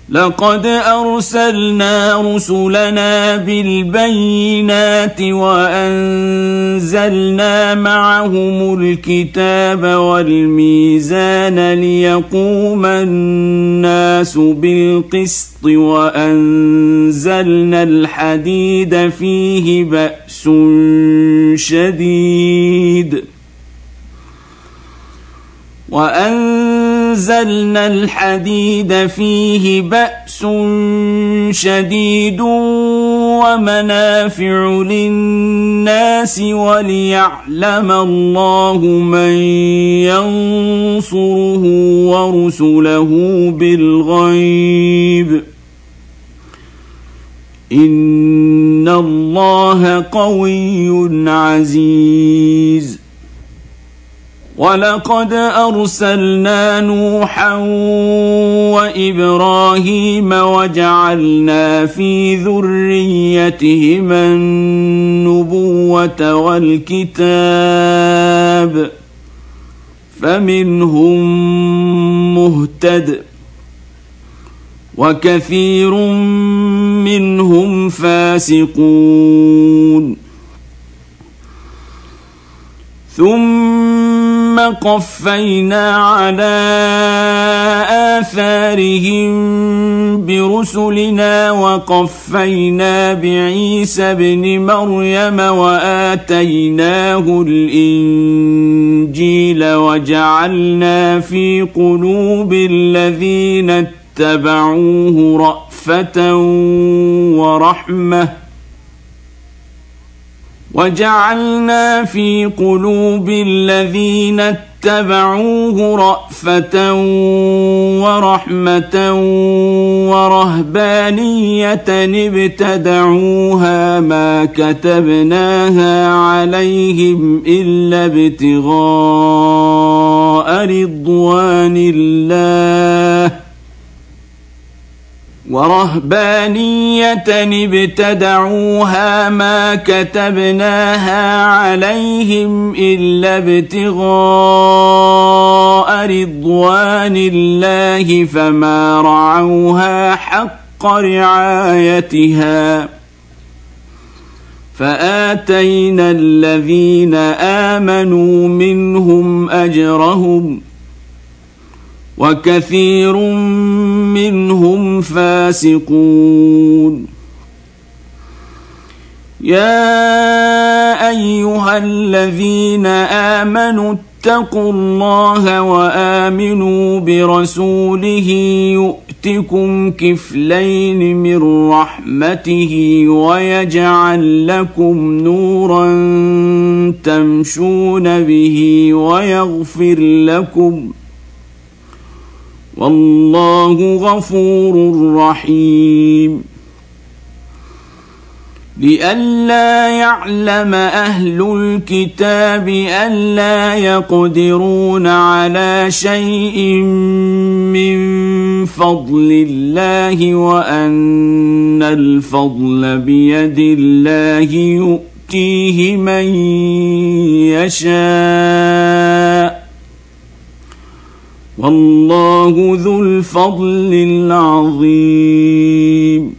لقد أرسلنا رسلنا بالبينات وأنزلنا معهم الكتاب والميزان ليقوم الناس بالقسط وأنزلنا الحديد فيه بأس شديد ومنافع للناس وليعلم الله من ينصره ورسله بالغيب إن الله قوي عزيز. ولقد أرسلنا نوحا وإبراهيم وجعلنا في ذريتهما النبوة والكتاب فمنهم مهتد وكثير منهم فاسقون. ثم قفينا على آثارهم برسلنا وقفينا بعيسى ابن مريم وآتيناه الإنجيل وجعلنا في قلوب الذين اتبعوه رأفة ورحمة ورهبانية ابتدعوها ما كتبناها عليهم إلا ابتغاء رضوان الله فما رعوها حق رعايتها فآتينا الذين آمنوا منهم أجرهم وكثير منهم فاسقون. يا أيها الذين آمنوا اتقوا الله وآمنوا برسوله يؤتكم كفلين من رحمته ويجعل لكم نورا تمشون به ويغفر لكم والله غفور رحيم. لئلا يعلم أهل الكتاب ألا يقدرون على شيء من فضل الله وأن الفضل بيد الله يؤتيه من يشاء والله ذو الفضل العظيم.